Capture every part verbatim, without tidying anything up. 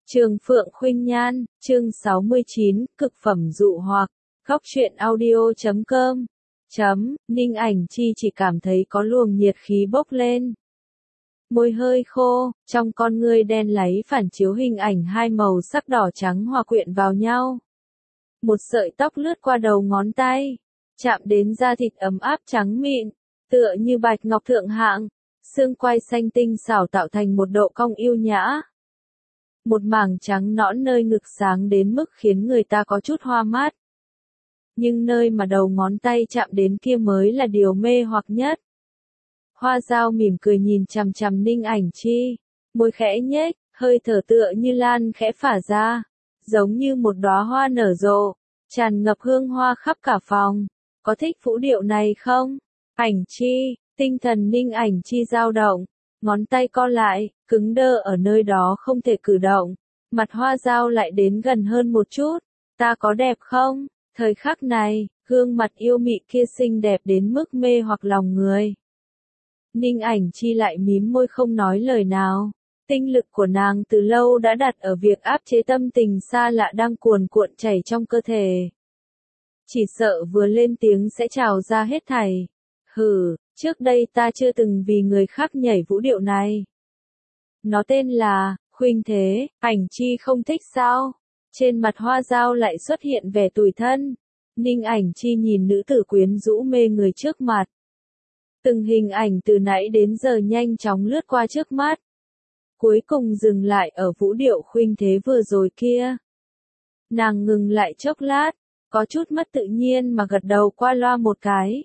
Trường Phượng Khuynh Nhan, chương sáu mươi chín, cực phẩm dụ hoặc, góc truyện audio chấm com. Chấm, Ninh Ảnh Chi chỉ cảm thấy có luồng nhiệt khí bốc lên. Môi hơi khô, trong con ngươi đen láy phản chiếu hình ảnh hai màu sắc đỏ trắng hòa quyện vào nhau. Một sợi tóc lướt qua đầu ngón tay, chạm đến da thịt ấm áp trắng mịn, tựa như bạch ngọc thượng hạng, xương quai xanh tinh xảo tạo thành một độ cong yêu nhã. Một mảng trắng nõn nơi ngực sáng đến mức khiến người ta có chút hoa mắt. Nhưng nơi mà đầu ngón tay chạm đến kia mới là điều mê hoặc nhất. Hoa Dao mỉm cười nhìn chằm chằm Ninh Ảnh Chi, môi khẽ nhếch, hơi thở tựa như lan khẽ phả ra, giống như một đóa hoa nở rộ, tràn ngập hương hoa khắp cả phòng. Có thích vũ điệu này không? Ảnh Chi, tinh thần Ninh Ảnh Chi dao động, ngón tay co lại, cứng đơ ở nơi đó không thể cử động. Mặt Hoa Dao lại đến gần hơn một chút. Ta có đẹp không? Thời khắc này, gương mặt yêu mị kia xinh đẹp đến mức mê hoặc lòng người. Ninh Ảnh Chi lại mím môi không nói lời nào. Tinh lực của nàng từ lâu đã đặt ở việc áp chế tâm tình xa lạ đang cuồn cuộn chảy trong cơ thể. Chỉ sợ vừa lên tiếng sẽ trào ra hết thảy. Hừ, trước đây ta chưa từng vì người khác nhảy vũ điệu này. Nó tên là, Khuynh Thế. Ảnh Chi không thích sao? Trên mặt Hoa Dao lại xuất hiện vẻ tủi thân. Ninh Ảnh Chi nhìn nữ tử quyến rũ mê người trước mặt. Từng hình ảnh từ nãy đến giờ nhanh chóng lướt qua trước mắt. Cuối cùng dừng lại ở vũ điệu Khuynh Thế vừa rồi kia. Nàng ngừng lại chốc lát, có chút mất tự nhiên mà gật đầu qua loa một cái.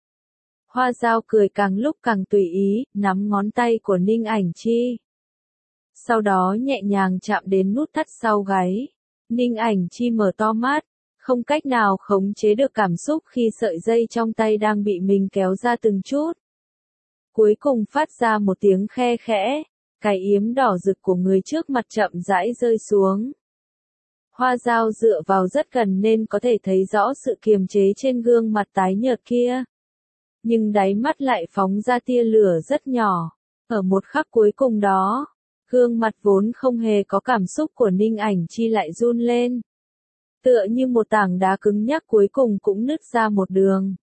Hoa Dao cười càng lúc càng tùy ý, nắm ngón tay của Ninh Ảnh Chi. Sau đó nhẹ nhàng chạm đến nút thắt sau gáy. Ninh Ảnh Chi mở to mắt, không cách nào khống chế được cảm xúc khi sợi dây trong tay đang bị mình kéo ra từng chút. Cuối cùng phát ra một tiếng khe khẽ, cái yếm đỏ rực của người trước mặt chậm rãi rơi xuống. Hoa Dao dựa vào rất gần nên có thể thấy rõ sự kiềm chế trên gương mặt tái nhợt kia. Nhưng đáy mắt lại phóng ra tia lửa rất nhỏ. Ở một khắc cuối cùng đó, gương mặt vốn không hề có cảm xúc của Ninh Ảnh Chi lại run lên. Tựa như một tảng đá cứng nhắc cuối cùng cũng nứt ra một đường.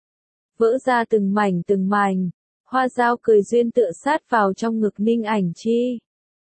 Vỡ ra từng mảnh từng mảnh, Hoa Dao cười duyên tựa sát vào trong ngực Ninh Ảnh Chi.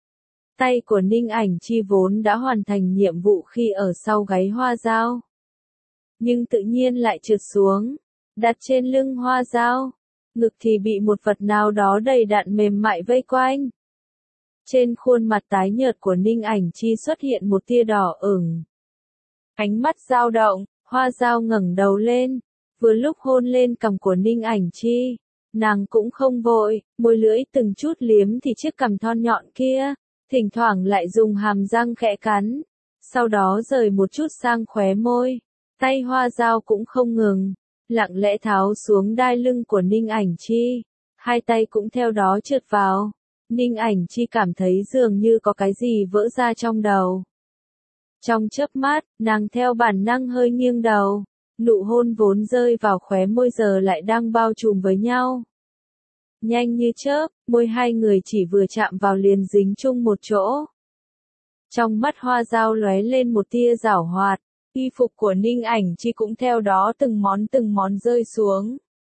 Tay của Ninh Ảnh Chi vốn đã hoàn thành nhiệm vụ khi ở sau gáy Hoa Dao. Nhưng tự nhiên lại trượt xuống, đặt trên lưng Hoa Dao. Ngực thì bị một vật nào đó đầy đặn mềm mại vây quanh. Trên khuôn mặt tái nhợt của Ninh Ảnh Chi xuất hiện một tia đỏ ửng. Ánh mắt dao động, Hoa Dao ngẩng đầu lên, vừa lúc hôn lên cằm của Ninh Ảnh Chi. Nàng cũng không vội, môi lưỡi từng chút liếm thì chiếc cằm thon nhọn kia, thỉnh thoảng lại dùng hàm răng khẽ cắn, sau đó rời một chút sang khóe môi. Tay Hoa Dao cũng không ngừng, lặng lẽ tháo xuống đai lưng của Ninh Ảnh Chi, hai tay cũng theo đó trượt vào. Ninh Ảnh Chi cảm thấy dường như có cái gì vỡ ra trong đầu. Trong chớp mắt, nàng theo bản năng hơi nghiêng đầu, nụ hôn vốn rơi vào khóe môi giờ lại đang bao trùm với nhau. Nhanh như chớp, môi hai người chỉ vừa chạm vào liền dính chung một chỗ. Trong mắt Hoa Dao lóe lên một tia giảo hoạt, y phục của Ninh Ảnh Chi cũng theo đó từng món từng món rơi xuống.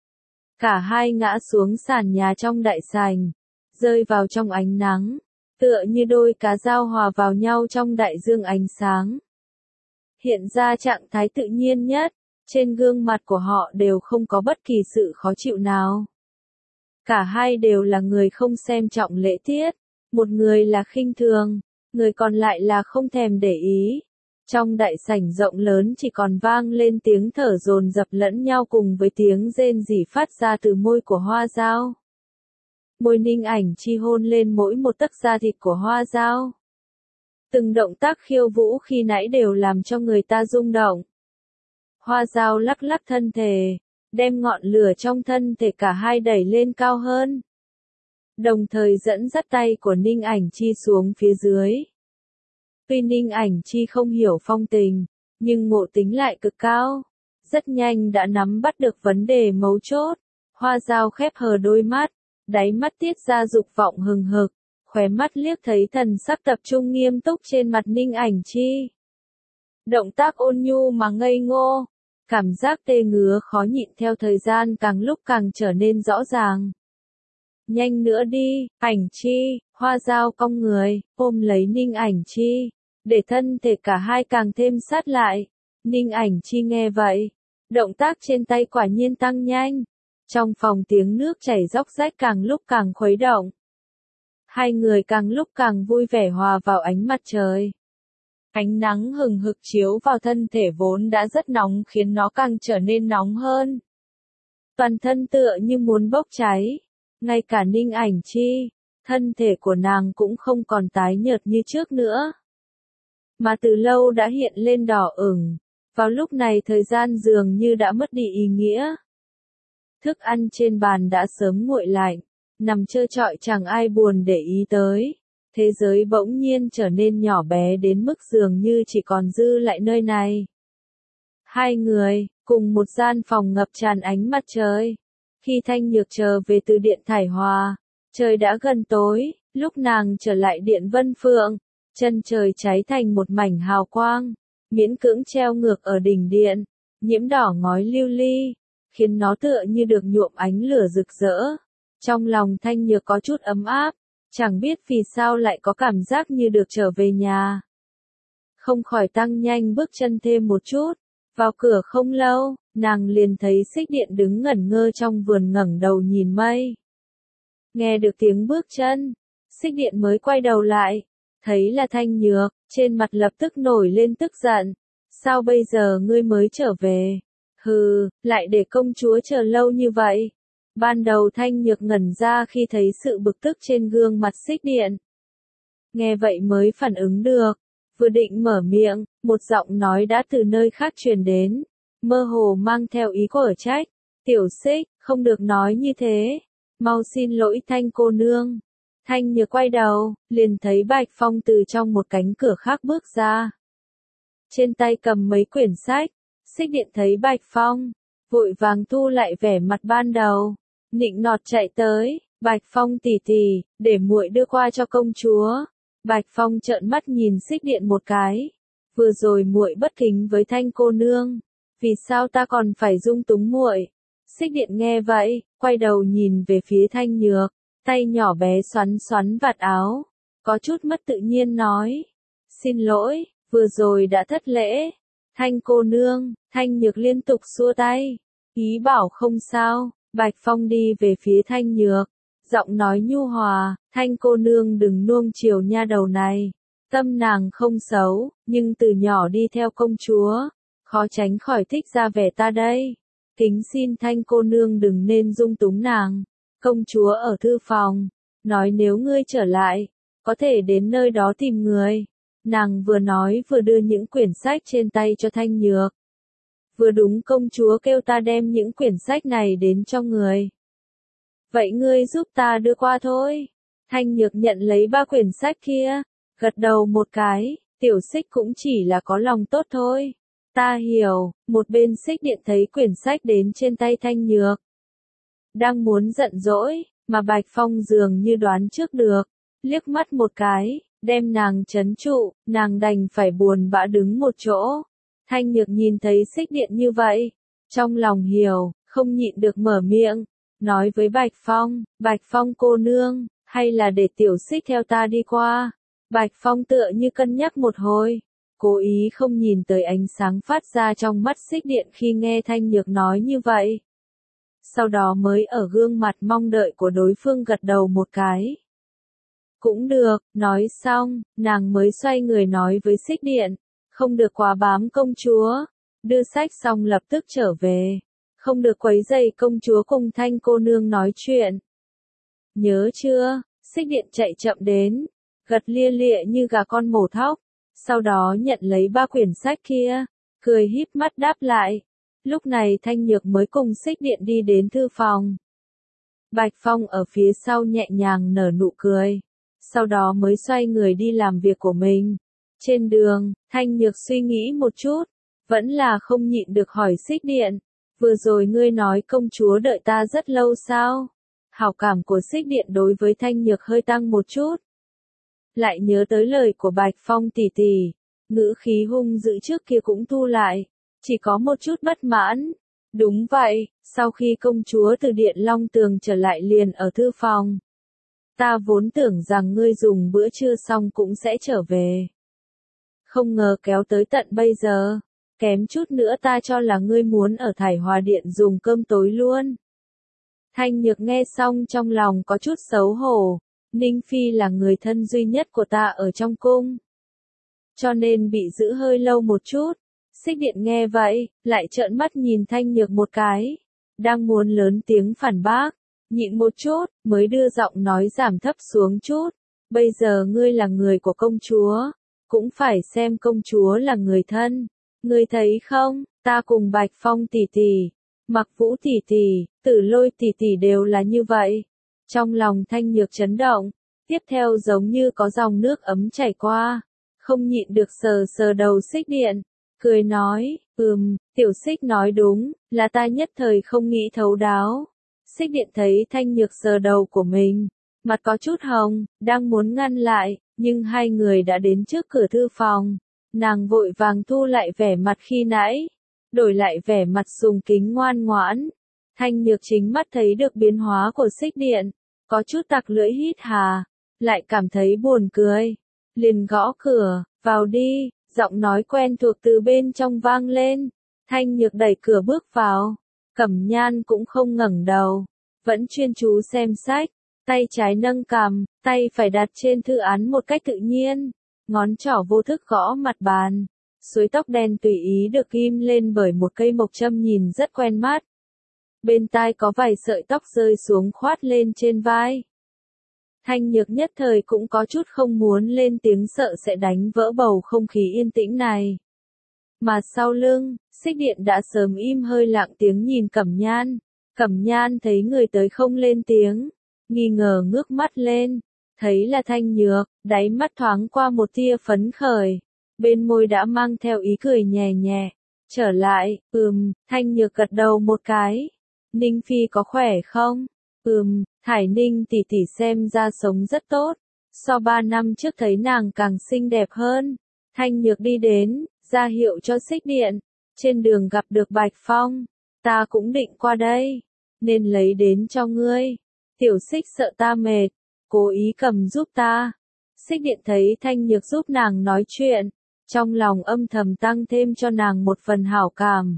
Cả hai ngã xuống sàn nhà trong đại sảnh, rơi vào trong ánh nắng, tựa như đôi cá dao hòa vào nhau trong đại dương ánh sáng. Hiện ra trạng thái tự nhiên nhất, trên gương mặt của họ đều không có bất kỳ sự khó chịu nào. Cả hai đều là người không xem trọng lễ tiết, một người là khinh thường, người còn lại là không thèm để ý. Trong đại sảnh rộng lớn chỉ còn vang lên tiếng thở dồn dập lẫn nhau cùng với tiếng rên rỉ phát ra từ môi của Hoa Dao. Môi Ninh Ảnh Chi hôn lên mỗi một tấc da thịt của Hoa Dao. Từng động tác khiêu vũ khi nãy đều làm cho người ta rung động. Hoa Dao lắc lắc thân thể, đem ngọn lửa trong thân thể cả hai đẩy lên cao hơn. Đồng thời dẫn dắt tay của Ninh Ảnh Chi xuống phía dưới. Tuy Ninh Ảnh Chi không hiểu phong tình, nhưng ngộ tính lại cực cao. Rất nhanh đã nắm bắt được vấn đề mấu chốt. Hoa Dao khép hờ đôi mắt, đáy mắt tiết ra dục vọng hừng hực, khóe mắt liếc thấy thần sắc tập trung nghiêm túc trên mặt Ninh Ảnh Chi. Động tác ôn nhu mà ngây ngô, cảm giác tê ngứa khó nhịn theo thời gian càng lúc càng trở nên rõ ràng. Nhanh nữa đi, Ảnh Chi, Hoa Dao cong người, ôm lấy Ninh Ảnh Chi, để thân thể cả hai càng thêm sát lại. Ninh Ảnh Chi nghe vậy, động tác trên tay quả nhiên tăng nhanh. Trong phòng tiếng nước chảy róc rách càng lúc càng khuấy động. Hai người càng lúc càng vui vẻ hòa vào ánh mặt trời. Ánh nắng hừng hực chiếu vào thân thể vốn đã rất nóng khiến nó càng trở nên nóng hơn. Toàn thân tựa như muốn bốc cháy. Ngay cả Ninh Ảnh Chi, thân thể của nàng cũng không còn tái nhợt như trước nữa, mà từ lâu đã hiện lên đỏ ửng. Vào lúc này thời gian dường như đã mất đi ý nghĩa. Thức ăn trên bàn đã sớm nguội lạnh, nằm trơ trọi chẳng ai buồn để ý tới. Thế giới bỗng nhiên trở nên nhỏ bé đến mức dường như chỉ còn dư lại nơi này. Hai người, cùng một gian phòng ngập tràn ánh mặt trời. Khi Thanh Nhược trở về từ Điện Thải Hòa, trời đã gần tối, lúc nàng trở lại Điện Vân Phượng, chân trời cháy thành một mảnh hào quang, miễn cưỡng treo ngược ở đỉnh điện, nhiễm đỏ ngói lưu ly, khiến nó tựa như được nhuộm ánh lửa rực rỡ. Trong lòng Thanh Nhược có chút ấm áp, chẳng biết vì sao lại có cảm giác như được trở về nhà. Không khỏi tăng nhanh bước chân thêm một chút, vào cửa không lâu, nàng liền thấy Xích Điện đứng ngẩn ngơ trong vườn ngẩng đầu nhìn mây. Nghe được tiếng bước chân, Xích Điện mới quay đầu lại, thấy là Thanh Nhược, trên mặt lập tức nổi lên tức giận. Sao bây giờ ngươi mới trở về? Hừ, lại để công chúa chờ lâu như vậy. Ban đầu Thanh Nhược ngẩn ra khi thấy sự bực tức trên gương mặt Xích Điện. Nghe vậy mới phản ứng được, vừa định mở miệng, một giọng nói đã từ nơi khác truyền đến, mơ hồ mang theo ý của trách. Tiểu Xích, không được nói như thế, mau xin lỗi Thanh cô nương. Thanh Nhược quay đầu, liền thấy Bạch Phong từ trong một cánh cửa khác bước ra. Trên tay cầm mấy quyển sách, Xích Điện thấy Bạch Phong, vội vàng thu lại vẻ mặt ban đầu, nịnh nọt chạy tới, Bạch Phong tỷ tỷ, để muội đưa qua cho công chúa. Bạch Phong trợn mắt nhìn Xích Điện một cái, vừa rồi muội bất kính với Thanh cô nương, vì sao ta còn phải dung túng muội? Xích Điện nghe vậy, quay đầu nhìn về phía Thanh Nhược, tay nhỏ bé xoắn xoắn vạt áo, có chút mất tự nhiên nói, xin lỗi, vừa rồi đã thất lễ. Thanh cô nương, Thanh Nhược liên tục xua tay, ý bảo không sao. Bạch Phong đi về phía Thanh Nhược, giọng nói nhu hòa, Thanh cô nương đừng nuông chiều nha đầu này. Tâm nàng không xấu, nhưng từ nhỏ đi theo công chúa, khó tránh khỏi thích ra vẻ ta đây. Kính xin Thanh cô nương đừng nên dung túng nàng. Công chúa ở thư phòng, nói nếu ngươi trở lại, có thể đến nơi đó tìm người. Nàng vừa nói vừa đưa những quyển sách trên tay cho Thanh Nhược. Vừa đúng công chúa kêu ta đem những quyển sách này đến cho người. Vậy ngươi giúp ta đưa qua thôi. Thanh Nhược nhận lấy ba quyển sách kia, gật đầu một cái, Tiểu Xích cũng chỉ là có lòng tốt thôi. Ta hiểu, một bên Xích Điện thấy quyển sách đến trên tay Thanh Nhược. Đang muốn giận dỗi, mà Bạch Phong dường như đoán trước được, liếc mắt một cái, đem nàng trấn trụ, nàng đành phải buồn bã đứng một chỗ. Thanh Nhược nhìn thấy Xích Điện như vậy, trong lòng hiểu, không nhịn được mở miệng, nói với Bạch Phong, Bạch Phong cô nương, hay là để Tiểu Xích theo ta đi qua. Bạch Phong tựa như cân nhắc một hồi, cố ý không nhìn tới ánh sáng phát ra trong mắt Xích Điện khi nghe Thanh Nhược nói như vậy. Sau đó mới ở gương mặt mong đợi của đối phương gật đầu một cái. Cũng được, nói xong, nàng mới xoay người nói với Xích Điện, không được quá bám công chúa, đưa sách xong lập tức trở về, không được quấy rầy công chúa cùng Thanh cô nương nói chuyện. Nhớ chưa? Xích Điện chạy chậm đến, gật lia lịa như gà con mổ thóc, sau đó nhận lấy ba quyển sách kia, cười híp mắt đáp lại. Lúc này Thanh Nhược mới cùng Xích Điện đi đến thư phòng. Bạch Phong ở phía sau nhẹ nhàng nở nụ cười, sau đó mới xoay người đi làm việc của mình. Trên đường, Thanh Nhược suy nghĩ một chút, vẫn là không nhịn được hỏi Xích Điện, vừa rồi ngươi nói công chúa đợi ta rất lâu sao? Hảo cảm của Xích Điện đối với Thanh Nhược hơi tăng một chút, lại nhớ tới lời của Bạch Phong tỷ tỷ, ngữ khí hung dữ trước kia cũng thu lại, chỉ có một chút bất mãn. Đúng vậy, sau khi công chúa từ Điện Long Tường trở lại liền ở thư phòng. Ta vốn tưởng rằng ngươi dùng bữa trưa xong cũng sẽ trở về. Không ngờ kéo tới tận bây giờ, kém chút nữa ta cho là ngươi muốn ở Thải Hòa Điện dùng cơm tối luôn. Thanh Nhược nghe xong trong lòng có chút xấu hổ, Ninh Phi là người thân duy nhất của ta ở trong cung. Cho nên bị giữ hơi lâu một chút. Xích Điện nghe vậy, lại trợn mắt nhìn Thanh Nhược một cái, đang muốn lớn tiếng phản bác, nhịn một chút, mới đưa giọng nói giảm thấp xuống chút. Bây giờ ngươi là người của công chúa, cũng phải xem công chúa là người thân. Ngươi thấy không, ta cùng Bạch Phong tỷ tỷ, Mặc Vũ tỷ tỷ, Tử Lôi tỷ tỷ đều là như vậy. Trong lòng Thanh Nhược chấn động, tiếp theo giống như có dòng nước ấm chảy qua, không nhịn được sờ sờ đầu Xích Điện, cười nói, ừm, tiểu Xích nói đúng, là ta nhất thời không nghĩ thấu đáo. Xích Điện thấy Thanh Nhược sờ đầu của mình, mặt có chút hồng, đang muốn ngăn lại, nhưng hai người đã đến trước cửa thư phòng. Nàng vội vàng thu lại vẻ mặt khi nãy, đổi lại vẻ mặt sùng kính ngoan ngoãn. Thanh Nhược chính mắt thấy được biến hóa của Xích Điện, có chút tặc lưỡi hít hà, lại cảm thấy buồn cười. Liền gõ cửa, vào đi, giọng nói quen thuộc từ bên trong vang lên. Thanh Nhược đẩy cửa bước vào, Cẩm Nhan cũng không ngẩng đầu, vẫn chuyên chú xem sách, tay trái nâng cằm, tay phải đặt trên thư án một cách tự nhiên, ngón trỏ vô thức gõ mặt bàn. Suối tóc đen tùy ý được ghim lên bởi một cây mộc châm nhìn rất quen mắt. Bên tai có vài sợi tóc rơi xuống khoát lên trên vai. Thanh Nhược nhất thời cũng có chút không muốn lên tiếng, sợ sẽ đánh vỡ bầu không khí yên tĩnh này. Mà sau lưng, Xích Điện đã sớm im hơi lặng tiếng nhìn Cẩm Nhan. Cẩm Nhan thấy người tới không lên tiếng, nghi ngờ ngước mắt lên, thấy là Thanh Nhược, đáy mắt thoáng qua một tia phấn khởi, bên môi đã mang theo ý cười nhẹ nhẹ. Trở lại, ừm, Thanh Nhược gật đầu một cái. Ninh Phi có khỏe không? Ừm, Thải Ninh tỷ tỷ xem ra sống rất tốt. So ba năm trước thấy nàng càng xinh đẹp hơn. Thanh Nhược đi đến, ra hiệu cho Xích Điện. Trên đường gặp được Bạch Phong, ta cũng định qua đây, nên lấy đến cho ngươi. Tiểu Xích sợ ta mệt, cố ý cầm giúp ta. Xích Điện thấy Thanh Nhược giúp nàng nói chuyện, trong lòng âm thầm tăng thêm cho nàng một phần hảo cảm.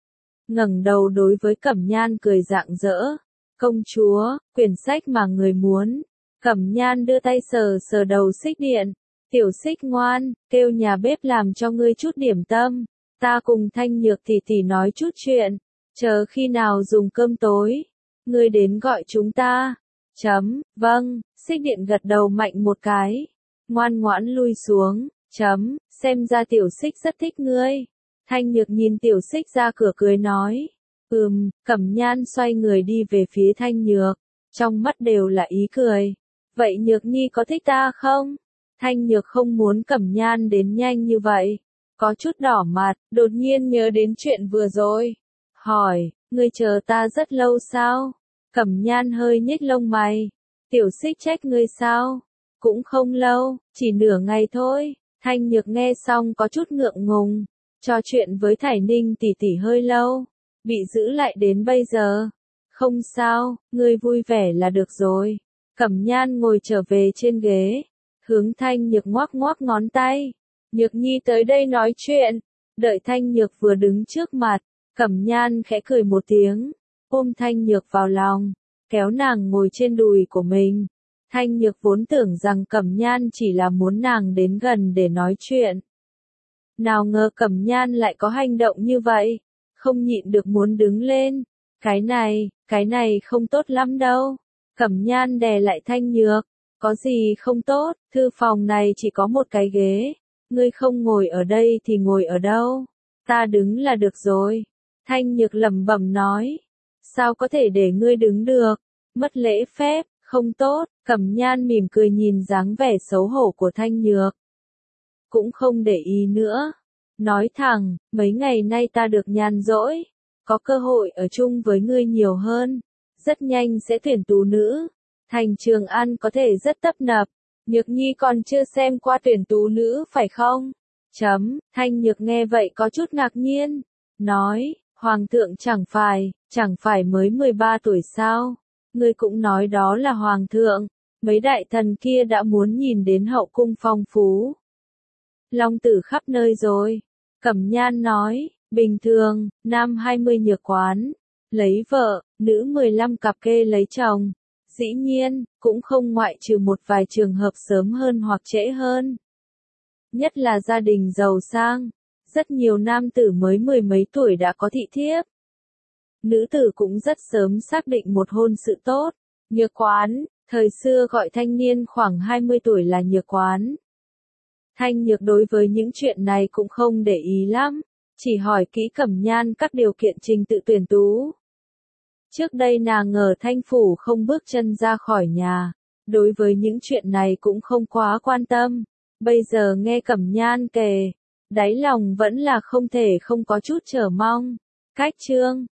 Ngẩng đầu đối với Cẩm Nhan cười rạng rỡ. Công chúa, quyển sách mà người muốn. Cẩm Nhan đưa tay sờ sờ đầu Xích Điện. Tiểu Xích ngoan, kêu nhà bếp làm cho ngươi chút điểm tâm. Ta cùng Thanh Nhược tỷ tỷ nói chút chuyện. Chờ khi nào dùng cơm tối, ngươi đến gọi chúng ta. Chấm, vâng, Xích Điện gật đầu mạnh một cái. Ngoan ngoãn lui xuống. Chấm, xem ra Tiểu Xích rất thích ngươi. Thanh Nhược nhìn Tiểu Xích ra cửa cười nói. Ừm, Cẩm Nhan xoay người đi về phía Thanh Nhược, trong mắt đều là ý cười. Vậy Nhược Nhi có thích ta không? Thanh Nhược không muốn Cẩm Nhan đến nhanh như vậy, có chút đỏ mặt, đột nhiên nhớ đến chuyện vừa rồi. Hỏi, ngươi chờ ta rất lâu sao? Cẩm Nhan hơi nhếch lông mày. Tiểu Xích trách ngươi sao? Cũng không lâu, chỉ nửa ngày thôi. Thanh Nhược nghe xong có chút ngượng ngùng, trò chuyện với Thải Ninh tỷ tỷ hơi lâu, bị giữ lại đến bây giờ. Không sao, ngươi vui vẻ là được rồi. Cẩm Nhan ngồi trở về trên ghế, hướng Thanh Nhược ngoắc ngoắc ngón tay. Nhược Nhi tới đây nói chuyện. Đợi Thanh Nhược vừa đứng trước mặt, Cẩm Nhan khẽ cười một tiếng, ôm Thanh Nhược vào lòng, kéo nàng ngồi trên đùi của mình. Thanh Nhược vốn tưởng rằng Cẩm Nhan chỉ là muốn nàng đến gần để nói chuyện. Nào ngờ Cẩm Nhan lại có hành động như vậy, không nhịn được muốn đứng lên. Cái này, cái này không tốt lắm đâu. Cẩm Nhan đè lại Thanh Nhược, có gì không tốt, thư phòng này chỉ có một cái ghế. Ngươi không ngồi ở đây thì ngồi ở đâu? Ta đứng là được rồi. Thanh Nhược lẩm bẩm nói. Sao có thể để ngươi đứng được? Mất lễ phép, không tốt. Cẩm Nhan mỉm cười nhìn dáng vẻ xấu hổ của Thanh Nhược. Cũng không để ý nữa. Nói thẳng, mấy ngày nay ta được nhàn rỗi, có cơ hội ở chung với ngươi nhiều hơn. Rất nhanh sẽ tuyển tú nữ. Thành Trường An có thể rất tấp nập, Nhược Nhi còn chưa xem qua tuyển tú nữ phải không? Chấm, Thanh Nhược nghe vậy có chút ngạc nhiên. Nói, Hoàng thượng chẳng phải, chẳng phải mới mười ba tuổi sao? Ngươi cũng nói đó là Hoàng thượng. Mấy đại thần kia đã muốn nhìn đến hậu cung phong phú. Long tử khắp nơi rồi. Cẩm Nhan nói, bình thường, nam hai mươi nhược quán, lấy vợ, nữ mười lăm cặp kê lấy chồng. Dĩ nhiên, cũng không ngoại trừ một vài trường hợp sớm hơn hoặc trễ hơn. Nhất là gia đình giàu sang, rất nhiều nam tử mới mười mấy tuổi đã có thị thiếp. Nữ tử cũng rất sớm xác định một hôn sự tốt. Nhược quán, thời xưa gọi thanh niên khoảng hai mươi tuổi là nhược quán. Thanh Nhược đối với những chuyện này cũng không để ý lắm, chỉ hỏi kỹ Cẩm Nhan các điều kiện trình tự tuyển tú. Trước đây nàng ở Thanh Phủ không bước chân ra khỏi nhà, đối với những chuyện này cũng không quá quan tâm. Bây giờ nghe Cẩm Nhan kể, đáy lòng vẫn là không thể không có chút chờ mong. Cách chương